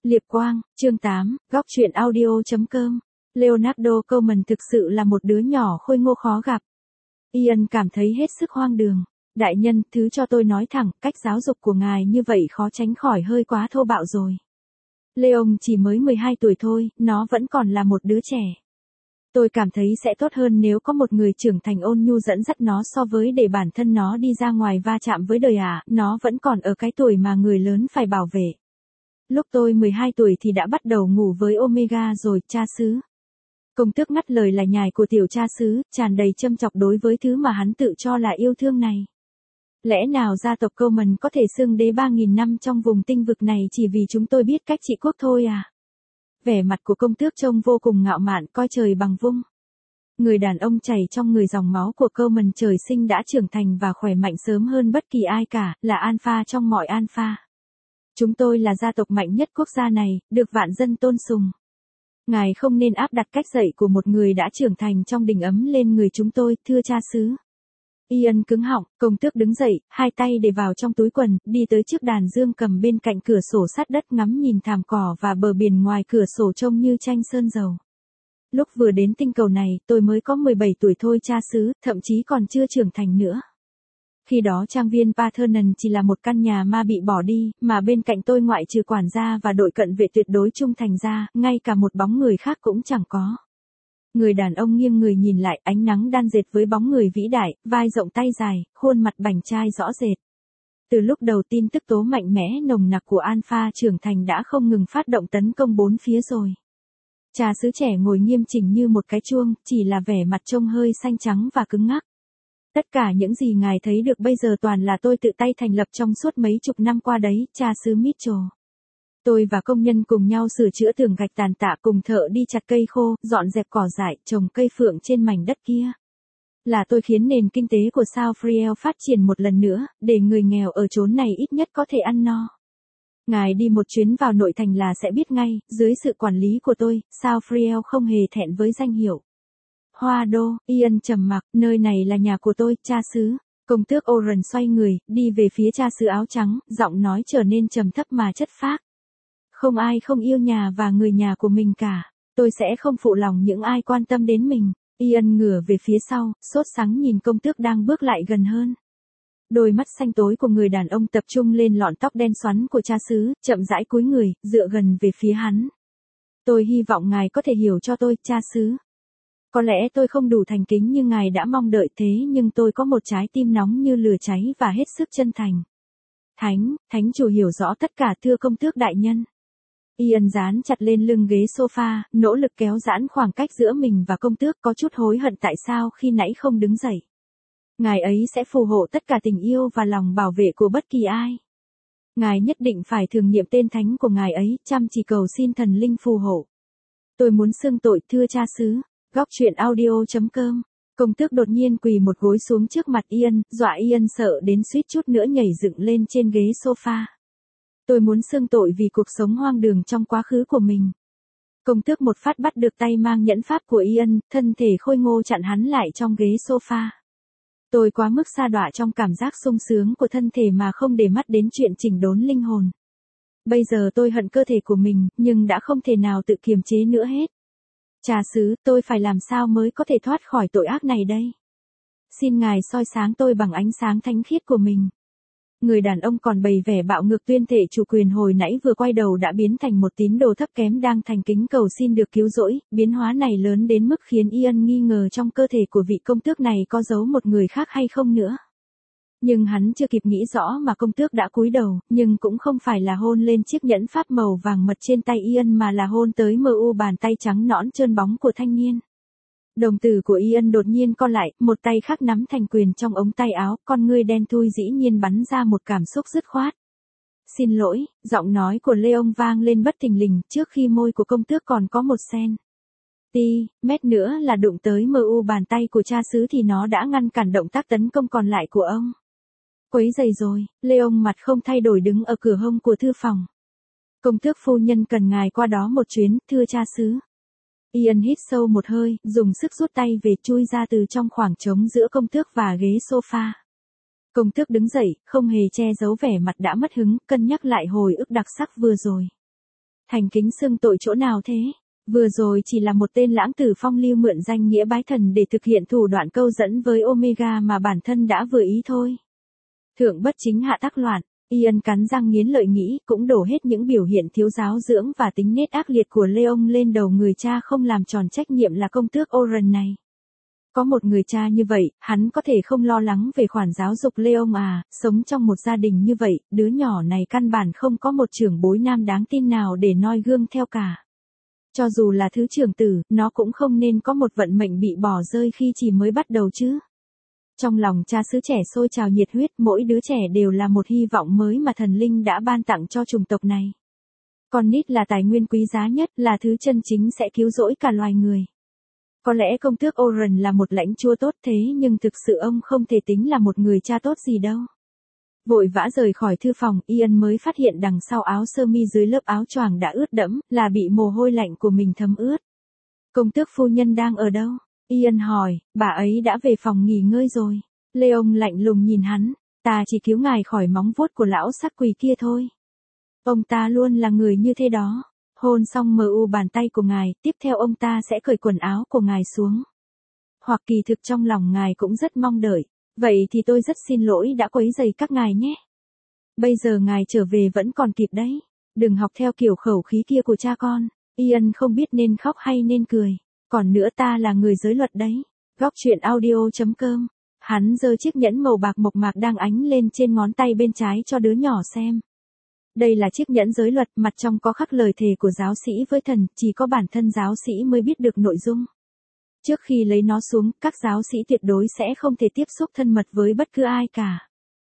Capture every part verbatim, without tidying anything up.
Liệp Quang, chương tám, góc truyện audio.com. Leonardo Coleman thực sự là một đứa nhỏ khôi ngô khó gặp. Ian cảm thấy hết sức hoang đường. Đại nhân, thứ cho tôi nói thẳng, cách giáo dục của ngài như vậy khó tránh khỏi hơi quá thô bạo rồi. Leon chỉ mới mười hai tuổi thôi, nó vẫn còn là một đứa trẻ. Tôi cảm thấy sẽ tốt hơn nếu có một người trưởng thành ôn nhu dẫn dắt nó so với để bản thân nó đi ra ngoài va chạm với đời à, nó vẫn còn ở cái tuổi mà người lớn phải bảo vệ. Lúc tôi mười hai tuổi thì đã bắt đầu ngủ với Omega rồi, cha xứ. Công tước ngắt lời là nhài của tiểu cha xứ, tràn đầy châm chọc đối với thứ mà hắn tự cho là yêu thương này. Lẽ nào gia tộc Coleman có thể xưng đế ba nghìn năm trong vùng tinh vực này chỉ vì chúng tôi biết cách trị quốc thôi à? Vẻ mặt của công tước trông vô cùng ngạo mạn, coi trời bằng vung. Người đàn ông chảy trong người dòng máu của Coleman trời sinh đã trưởng thành và khỏe mạnh sớm hơn bất kỳ ai cả, là alpha trong mọi alpha. Chúng tôi là gia tộc mạnh nhất quốc gia này, được vạn dân tôn sùng. Ngài không nên áp đặt cách dạy của một người đã trưởng thành trong đình ấm lên người chúng tôi, thưa cha xứ. Ian cứng họng, công tước đứng dậy, hai tay để vào trong túi quần, đi tới chiếc đàn dương cầm bên cạnh cửa sổ sát đất ngắm nhìn thảm cỏ và bờ biển ngoài cửa sổ trông như tranh sơn dầu. Lúc vừa đến tinh cầu này, tôi mới có mười bảy tuổi thôi cha xứ, thậm chí còn chưa trưởng thành nữa. Khi đó trang viên Parthenon chỉ là một căn nhà ma bị bỏ đi, mà bên cạnh tôi ngoại trừ quản gia và đội cận vệ tuyệt đối trung thành ra, ngay cả một bóng người khác cũng chẳng có. Người đàn ông nghiêng người nhìn lại, ánh nắng đan dệt với bóng người vĩ đại, vai rộng tay dài, khuôn mặt bảnh trai rõ rệt. Từ lúc đầu tin tức tố mạnh mẽ nồng nặc của Alpha trưởng thành đã không ngừng phát động tấn công bốn phía rồi. Cha xứ trẻ ngồi nghiêm chỉnh như một cái chuông, chỉ là vẻ mặt trông hơi xanh trắng và cứng ngắc. Tất cả những gì ngài thấy được bây giờ toàn là tôi tự tay thành lập trong suốt mấy chục năm qua đấy, cha xứ Mitchell. Tôi và công nhân cùng nhau sửa chữa tường gạch tàn tạ, cùng thợ đi chặt cây khô, dọn dẹp cỏ dại, trồng cây phượng trên mảnh đất kia. Là tôi khiến nền kinh tế của South Friel phát triển một lần nữa, để người nghèo ở chốn này ít nhất có thể ăn no. Ngài đi một chuyến vào nội thành là sẽ biết ngay, dưới sự quản lý của tôi, South Friel không hề thẹn với danh hiệu. Hoa đô, Ian trầm mặc, nơi này là nhà của tôi, cha xứ. Công tước Oren xoay người, đi về phía cha xứ áo trắng, giọng nói trở nên trầm thấp mà chất phác. Không ai không yêu nhà và người nhà của mình cả. Tôi sẽ không phụ lòng những ai quan tâm đến mình. Ian ngửa về phía sau, sốt sắng nhìn công tước đang bước lại gần hơn. Đôi mắt xanh tối của người đàn ông tập trung lên lọn tóc đen xoắn của cha xứ, chậm rãi cúi người, dựa gần về phía hắn. Tôi hy vọng ngài có thể hiểu cho tôi, cha xứ. Có lẽ tôi không đủ thành kính như ngài đã mong đợi thế nhưng tôi có một trái tim nóng như lửa cháy và hết sức chân thành. Thánh, thánh chủ hiểu rõ tất cả thưa công tước đại nhân. Ian dán chặt lên lưng ghế sofa, nỗ lực kéo giãn khoảng cách giữa mình và công tước, có chút hối hận tại sao khi nãy không đứng dậy. Ngài ấy sẽ phù hộ tất cả tình yêu và lòng bảo vệ của bất kỳ ai. Ngài nhất định phải thường nhiệm tên thánh của ngài ấy, chăm chỉ cầu xin thần linh phù hộ. Tôi muốn xưng tội thưa cha xứ. Góc truyện audio.com. Công tước đột nhiên quỳ một gối xuống trước mặt Ian, dọa Ian sợ đến suýt chút nữa nhảy dựng lên trên ghế sofa. Tôi muốn xưng tội vì cuộc sống hoang đường trong quá khứ của mình. Công tước một phát bắt được tay mang nhẫn pháp của Ian, thân thể khôi ngô chặn hắn lại trong ghế sofa. Tôi quá mức sa đọa trong cảm giác sung sướng của thân thể mà không để mắt đến chuyện chỉnh đốn linh hồn. Bây giờ tôi hận cơ thể của mình, nhưng đã không thể nào tự kiềm chế nữa hết. Cha xứ, tôi phải làm sao mới có thể thoát khỏi tội ác này đây? Xin ngài soi sáng tôi bằng ánh sáng thánh khiết của mình. Người đàn ông còn bày vẻ bạo ngược tuyên thệ chủ quyền hồi nãy vừa quay đầu đã biến thành một tín đồ thấp kém đang thành kính cầu xin được cứu rỗi, biến hóa này lớn đến mức khiến Ian nghi ngờ trong cơ thể của vị công tước này có giấu một người khác hay không nữa. Nhưng hắn chưa kịp nghĩ rõ mà công tước đã cúi đầu, nhưng cũng không phải là hôn lên chiếc nhẫn pháp màu vàng mật trên tay Ian mà là hôn tới mờ u bàn tay trắng nõn trơn bóng của thanh niên. Đồng tử của Ian đột nhiên co lại, một tay khác nắm thành quyền trong ống tay áo, con ngươi đen thui dĩ nhiên bắn ra một cảm xúc dứt khoát. Xin lỗi, giọng nói của Leon vang lên bất thình lình, trước khi môi của công tước còn có một sen. Ti, mét nữa là đụng tới mờ u bàn tay của cha xứ thì nó đã ngăn cản động tác tấn công còn lại của ông. Quấy rầy rồi, Leon mặt không thay đổi đứng ở cửa hông của thư phòng. Công tước phu nhân cần ngài qua đó một chuyến, thưa cha xứ. Ian hít sâu một hơi, dùng sức rút tay về chui ra từ trong khoảng trống giữa công tước và ghế sofa. Công tước đứng dậy, không hề che giấu vẻ mặt đã mất hứng, cân nhắc lại hồi ức đặc sắc vừa rồi. Thành kính xưng tội chỗ nào thế? Vừa rồi chỉ là một tên lãng tử phong lưu mượn danh nghĩa bái thần để thực hiện thủ đoạn câu dẫn với Omega mà bản thân đã vừa ý thôi. Thượng bất chính hạ tắc loạn, Ian cắn răng nghiến lợi nghĩ cũng đổ hết những biểu hiện thiếu giáo dưỡng và tính nết ác liệt của Leon lên đầu người cha không làm tròn trách nhiệm là công tước Oren này. Có một người cha như vậy, hắn có thể không lo lắng về khoản giáo dục Leon à, sống trong một gia đình như vậy, đứa nhỏ này căn bản không có một trưởng bối nam đáng tin nào để noi gương theo cả. Cho dù là thứ trưởng tử, nó cũng không nên có một vận mệnh bị bỏ rơi khi chỉ mới bắt đầu chứ. Trong lòng cha xứ trẻ sôi trào nhiệt huyết, mỗi đứa trẻ đều là một hy vọng mới mà thần linh đã ban tặng cho chủng tộc này. Con nít là tài nguyên quý giá nhất, là thứ chân chính sẽ cứu rỗi cả loài người. Có lẽ công tước Oren là một lãnh chúa tốt thế nhưng thực sự ông không thể tính là một người cha tốt gì đâu. Vội vã rời khỏi thư phòng, Ian mới phát hiện đằng sau áo sơ mi dưới lớp áo choàng đã ướt đẫm, là bị mồ hôi lạnh của mình thấm ướt. Công tước phu nhân đang ở đâu? Ian hỏi, bà ấy đã về phòng nghỉ ngơi rồi. Leon lạnh lùng nhìn hắn, ta chỉ cứu ngài khỏi móng vuốt của lão sắc quỷ kia thôi. Ông ta luôn là người như thế đó. Hôn xong mờ u bàn tay của ngài, tiếp theo ông ta sẽ cởi quần áo của ngài xuống. Hoặc kỳ thực trong lòng ngài cũng rất mong đợi. Vậy thì tôi rất xin lỗi đã quấy rầy các ngài nhé. Bây giờ ngài trở về vẫn còn kịp đấy. Đừng học theo kiểu khẩu khí kia của cha con. Ian không biết nên khóc hay nên cười. Còn nữa ta là người giới luật đấy. Góc truyện audio chấm com. Hắn giơ chiếc nhẫn màu bạc mộc mạc đang ánh lên trên ngón tay bên trái cho đứa nhỏ xem. Đây là chiếc nhẫn giới luật, mặt trong có khắc lời thề của giáo sĩ với thần, chỉ có bản thân giáo sĩ mới biết được nội dung. Trước khi lấy nó xuống, các giáo sĩ tuyệt đối sẽ không thể tiếp xúc thân mật với bất cứ ai cả.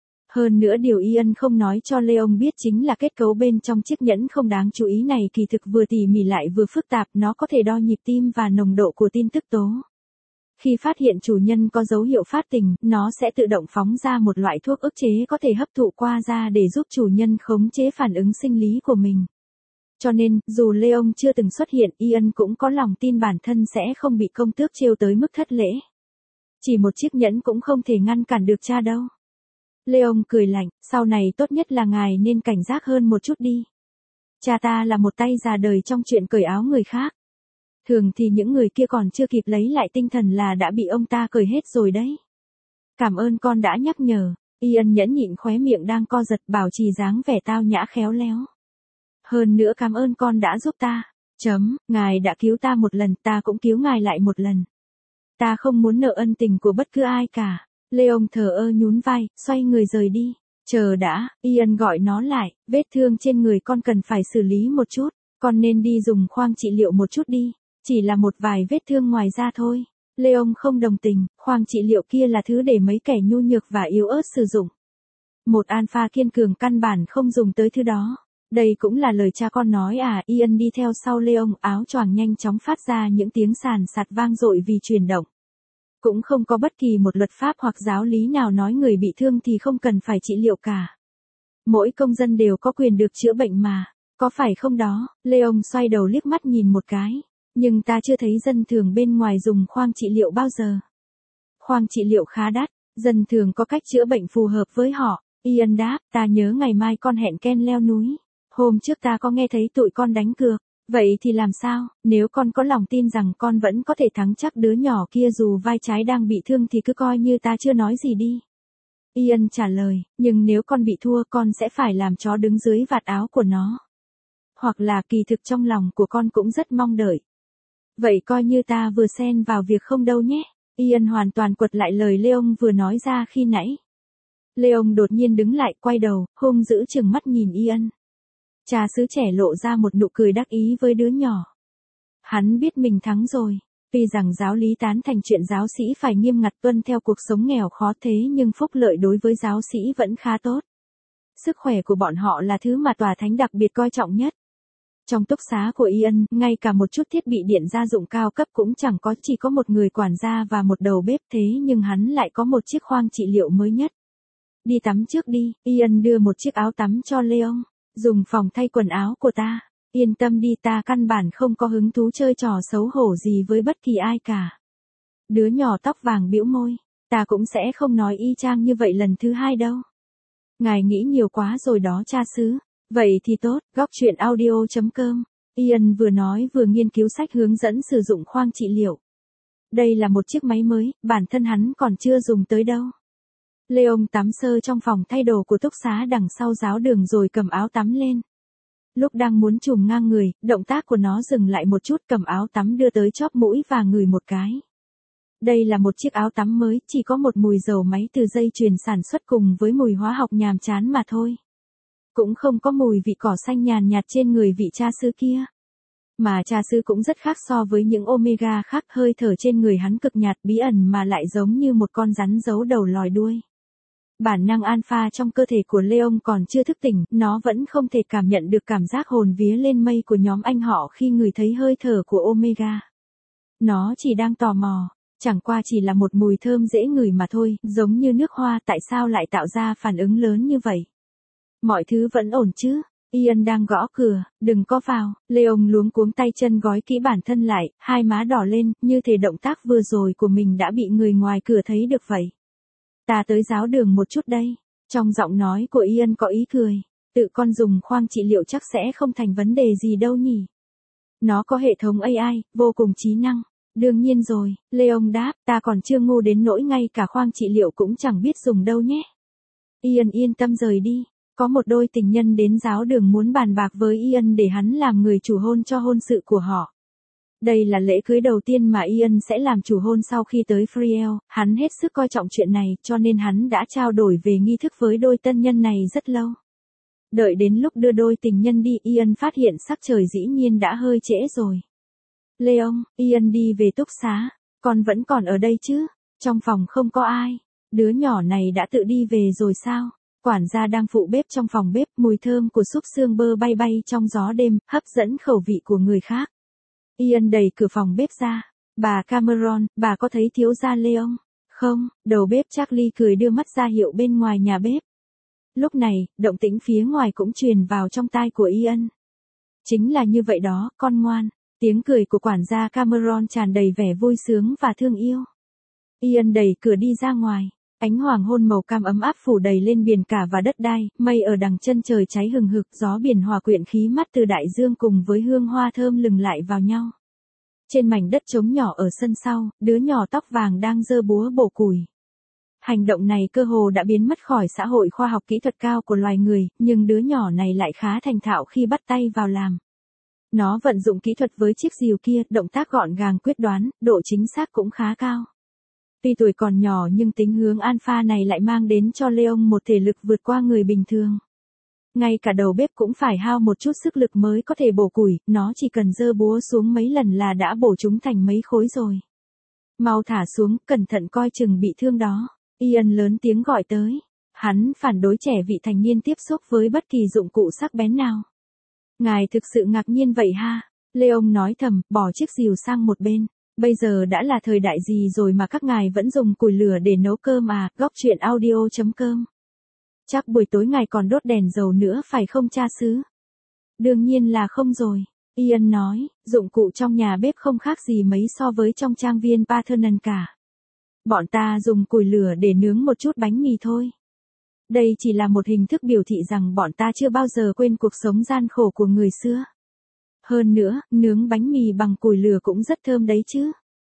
Hơn nữa điều Ian không nói cho Leon biết chính là kết cấu bên trong chiếc nhẫn không đáng chú ý này kỳ thực vừa tỉ mỉ lại vừa phức tạp, nó có thể đo nhịp tim và nồng độ của tin tức tố. Khi phát hiện chủ nhân có dấu hiệu phát tình, nó sẽ tự động phóng ra một loại thuốc ức chế có thể hấp thụ qua da để giúp chủ nhân khống chế phản ứng sinh lý của mình. Cho nên, dù Leon chưa từng xuất hiện, Ian cũng có lòng tin bản thân sẽ không bị công tước trêu tới mức thất lễ. Chỉ một chiếc nhẫn cũng không thể ngăn cản được cha đâu. Leon cười lạnh, sau này tốt nhất là ngài nên cảnh giác hơn một chút đi. Cha ta là một tay già đời trong chuyện cởi áo người khác. Thường thì những người kia còn chưa kịp lấy lại tinh thần là đã bị ông ta cởi hết rồi đấy. Cảm ơn con đã nhắc nhở. Ian nhẫn nhịn khóe miệng đang co giật, bảo trì dáng vẻ tao nhã khéo léo. Hơn nữa cảm ơn con đã giúp ta. Chấm, ngài đã cứu ta một lần, ta cũng cứu ngài lại một lần. Ta không muốn nợ ân tình của bất cứ ai cả. Leon thờ ơ nhún vai, xoay người rời đi. Chờ đã, Ian gọi nó lại, vết thương trên người con cần phải xử lý một chút. Con nên đi dùng khoang trị liệu một chút đi. Chỉ là một vài vết thương ngoài da thôi. Leon không đồng tình, khoang trị liệu kia là thứ để mấy kẻ nhu nhược và yếu ớt sử dụng. Một alpha kiên cường căn bản không dùng tới thứ đó. Đây cũng là lời cha con nói à. Ian đi theo sau Leon, áo choàng nhanh chóng phát ra những tiếng sàn sạt vang dội vì chuyển động. Cũng không có bất kỳ một luật pháp hoặc giáo lý nào nói người bị thương thì không cần phải trị liệu cả. Mỗi công dân đều có quyền được chữa bệnh mà, có phải không đó? Leon xoay đầu liếc mắt nhìn một cái. Nhưng ta chưa thấy dân thường bên ngoài dùng khoang trị liệu bao giờ. Khoang trị liệu khá đắt, dân thường có cách chữa bệnh phù hợp với họ. Ian đáp, ta nhớ ngày mai con hẹn Ken leo núi. Hôm trước ta có nghe thấy tụi con đánh cược. Vậy thì làm sao, nếu con có lòng tin rằng con vẫn có thể thắng chắc đứa nhỏ kia dù vai trái đang bị thương thì cứ coi như ta chưa nói gì đi. Ian trả lời, nhưng nếu con bị thua con sẽ phải làm chó đứng dưới vạt áo của nó. Hoặc là kỳ thực trong lòng của con cũng rất mong đợi. Vậy coi như ta vừa xen vào việc không đâu nhé. Ian hoàn toàn quật lại lời Leon vừa nói ra khi nãy. Leon đột nhiên đứng lại, quay đầu, hung dữ chừng mắt nhìn Ian. Cha xứ trẻ lộ ra một nụ cười đắc ý với đứa nhỏ. Hắn biết mình thắng rồi. Tuy rằng giáo lý tán thành chuyện giáo sĩ phải nghiêm ngặt tuân theo cuộc sống nghèo khó thế nhưng phúc lợi đối với giáo sĩ vẫn khá tốt. Sức khỏe của bọn họ là thứ mà tòa thánh đặc biệt coi trọng nhất. Trong túc xá của Ian, ngay cả một chút thiết bị điện gia dụng cao cấp cũng chẳng có, chỉ có một người quản gia và một đầu bếp thế nhưng hắn lại có một chiếc khoang trị liệu mới nhất. Đi tắm trước đi, Ian đưa một chiếc áo tắm cho Leon. Dùng phòng thay quần áo của ta. Yên tâm đi, ta căn bản không có hứng thú chơi trò xấu hổ gì với bất kỳ ai cả. Đứa nhỏ tóc vàng bĩu môi. Ta cũng sẽ không nói y chang như vậy lần thứ hai đâu. Ngài nghĩ nhiều quá rồi đó cha xứ. Vậy thì tốt, góc truyện audio chấm com. Ian vừa nói vừa nghiên cứu sách hướng dẫn sử dụng khoang trị liệu. Đây là một chiếc máy mới, bản thân hắn còn chưa dùng tới đâu. Leon tắm sơ trong phòng thay đồ của túc xá đằng sau giáo đường rồi cầm áo tắm lên. Lúc đang muốn chùm ngang người, động tác của nó dừng lại một chút, cầm áo tắm đưa tới chóp mũi và ngửi một cái. Đây là một chiếc áo tắm mới, chỉ có một mùi dầu máy từ dây chuyền sản xuất cùng với mùi hóa học nhàm chán mà thôi. Cũng không có mùi vị cỏ xanh nhàn nhạt trên người vị cha sư kia. Mà cha sư cũng rất khác so với những omega khác, hơi thở trên người hắn cực nhạt bí ẩn mà lại giống như một con rắn giấu đầu lòi đuôi. Bản năng alpha trong cơ thể của Leon còn chưa thức tỉnh, nó vẫn không thể cảm nhận được cảm giác hồn vía lên mây của nhóm anh họ khi ngửi thấy hơi thở của omega. Nó chỉ đang tò mò, chẳng qua chỉ là một mùi thơm dễ ngửi mà thôi, giống như nước hoa, tại sao lại tạo ra phản ứng lớn như vậy? Mọi thứ vẫn ổn chứ? Ian đang gõ cửa, đừng có vào. Leon luống cuống tay chân gói kỹ bản thân lại, hai má đỏ lên, như thể động tác vừa rồi của mình đã bị người ngoài cửa thấy được vậy. Ta tới giáo đường một chút đây. Trong giọng nói của Ian có ý cười. Tự con dùng khoang trị liệu chắc sẽ không thành vấn đề gì đâu nhỉ. Nó có hệ thống a i, vô cùng trí năng. Đương nhiên rồi, Leon đáp, ta còn chưa ngu đến nỗi ngay cả khoang trị liệu cũng chẳng biết dùng đâu nhé. Ian yên tâm rời đi. Có một đôi tình nhân đến giáo đường muốn bàn bạc với Ian để hắn làm người chủ hôn cho hôn sự của họ. Đây là lễ cưới đầu tiên mà Ian sẽ làm chủ hôn sau khi tới Friel, hắn hết sức coi trọng chuyện này cho nên hắn đã trao đổi về nghi thức với đôi tân nhân này rất lâu. Đợi đến lúc đưa đôi tình nhân đi, Ian phát hiện sắc trời dĩ nhiên đã hơi trễ rồi. Leon, Ian đi về túc xá, con vẫn còn ở đây chứ? Trong phòng không có ai. Đứa nhỏ này đã tự đi về rồi sao? Quản gia đang phụ bếp trong phòng bếp, mùi thơm của súp xương bơ bay bay trong gió đêm, hấp dẫn khẩu vị của người khác. Ian đẩy cửa phòng bếp ra. Bà Cameron, bà có thấy thiếu gia Leon? Không, đầu bếp Charlie cười đưa mắt ra hiệu bên ngoài nhà bếp. Lúc này, động tĩnh phía ngoài cũng truyền vào trong tai của Ian. Chính là như vậy đó, con ngoan. Tiếng cười của quản gia Cameron tràn đầy vẻ vui sướng và thương yêu. Ian đẩy cửa đi ra ngoài. Ánh hoàng hôn màu cam ấm áp phủ đầy lên biển cả và đất đai, mây ở đằng chân trời cháy hừng hực, gió biển hòa quyện khí mát từ đại dương cùng với hương hoa thơm lừng lại vào nhau. Trên mảnh đất trống nhỏ ở sân sau, đứa nhỏ tóc vàng đang giơ búa bổ củi. Hành động này cơ hồ đã biến mất khỏi xã hội khoa học kỹ thuật cao của loài người, nhưng đứa nhỏ này lại khá thành thạo khi bắt tay vào làm. Nó vận dụng kỹ thuật với chiếc rìu kia, động tác gọn gàng quyết đoán, độ chính xác cũng khá cao. Tuy tuổi còn nhỏ nhưng tính hướng alpha này lại mang đến cho Leon một thể lực vượt qua người bình thường. Ngay cả đầu bếp cũng phải hao một chút sức lực mới có thể bổ củi, nó chỉ cần giơ búa xuống mấy lần là đã bổ chúng thành mấy khối rồi. Mau thả xuống, cẩn thận coi chừng bị thương đó. Ian lớn tiếng gọi tới. Hắn phản đối trẻ vị thành niên tiếp xúc với bất kỳ dụng cụ sắc bén nào. Ngài thực sự ngạc nhiên vậy ha? Leon nói thầm, bỏ chiếc rìu sang một bên. Bây giờ đã là thời đại gì rồi mà các ngài vẫn dùng củi lửa để nấu cơm à? Góc truyện audio chấm com. Chắc buổi tối ngài còn đốt đèn dầu nữa phải không cha xứ? Đương nhiên là không rồi. Ian nói, dụng cụ trong nhà bếp không khác gì mấy so với trong trang viên Parthenon cả. Bọn ta dùng củi lửa để nướng một chút bánh mì thôi. Đây chỉ là một hình thức biểu thị rằng bọn ta chưa bao giờ quên cuộc sống gian khổ của người xưa. Hơn nữa, nướng bánh mì bằng củi lửa cũng rất thơm đấy chứ.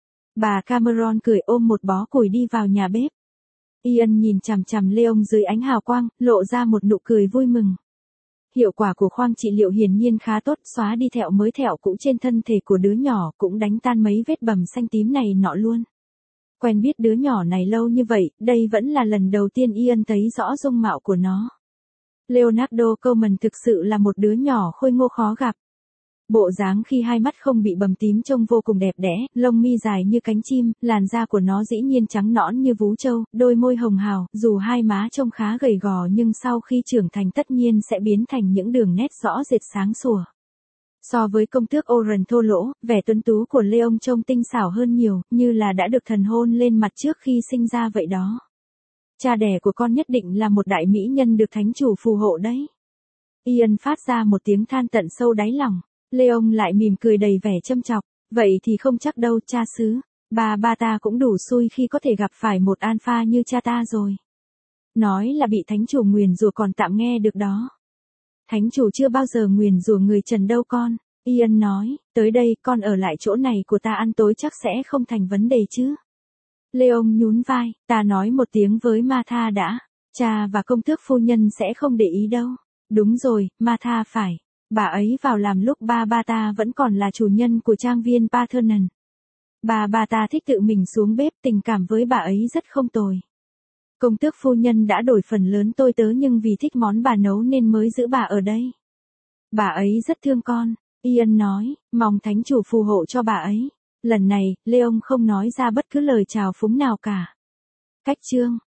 Bà Cameron cười ôm một bó củi đi vào nhà bếp. Ian nhìn chằm chằm Leon dưới ánh hào quang, lộ ra một nụ cười vui mừng. Hiệu quả của khoang trị liệu hiển nhiên khá tốt, xóa đi thẹo mới thẹo cũ trên thân thể của đứa nhỏ, cũng đánh tan mấy vết bầm xanh tím này nọ luôn. Quen biết đứa nhỏ này lâu như vậy, đây vẫn là lần đầu tiên Ian thấy rõ dung mạo của nó. Leonardo Coleman thực sự là một đứa nhỏ khôi ngô khó gặp. Bộ dáng khi hai mắt không bị bầm tím trông vô cùng đẹp đẽ, lông mi dài như cánh chim, làn da của nó dĩ nhiên trắng nõn như vú trâu, đôi môi hồng hào, dù hai má trông khá gầy gò nhưng sau khi trưởng thành tất nhiên sẽ biến thành những đường nét rõ rệt sáng sủa. So với công tước Oren thô lỗ, vẻ tuấn tú của Leon trông tinh xảo hơn nhiều, như là đã được thần hôn lên mặt trước khi sinh ra vậy đó. Cha đẻ của con nhất định là một đại mỹ nhân được thánh chủ phù hộ đấy. Ian phát ra một tiếng than tận sâu đáy lòng. Leon lại mỉm cười đầy vẻ châm chọc. Vậy thì không chắc đâu cha xứ. Ba ba ta cũng đủ xui khi có thể gặp phải một alpha như cha ta rồi. Nói là bị thánh chủ nguyền rủa còn tạm nghe được đó. Thánh chủ chưa bao giờ nguyền rủa người Trần đâu con. Ian nói, tới đây con ở lại chỗ này của ta ăn tối chắc sẽ không thành vấn đề chứ. Leon nhún vai, ta nói một tiếng với Martha đã. Cha và công tước phu nhân sẽ không để ý đâu. Đúng rồi, Martha phải. Bà ấy vào làm lúc ba ba ta vẫn còn là chủ nhân của trang viên Parthenon. Bà bà ta thích tự mình xuống bếp, tình cảm với bà ấy rất không tồi. Công tước phu nhân đã đổi phần lớn tôi tớ nhưng vì thích món bà nấu nên mới giữ bà ở đây. Bà ấy rất thương con, Ian nói, mong thánh chủ phù hộ cho bà ấy. Lần này, Leon không nói ra bất cứ lời chào phúng nào cả. Cách chương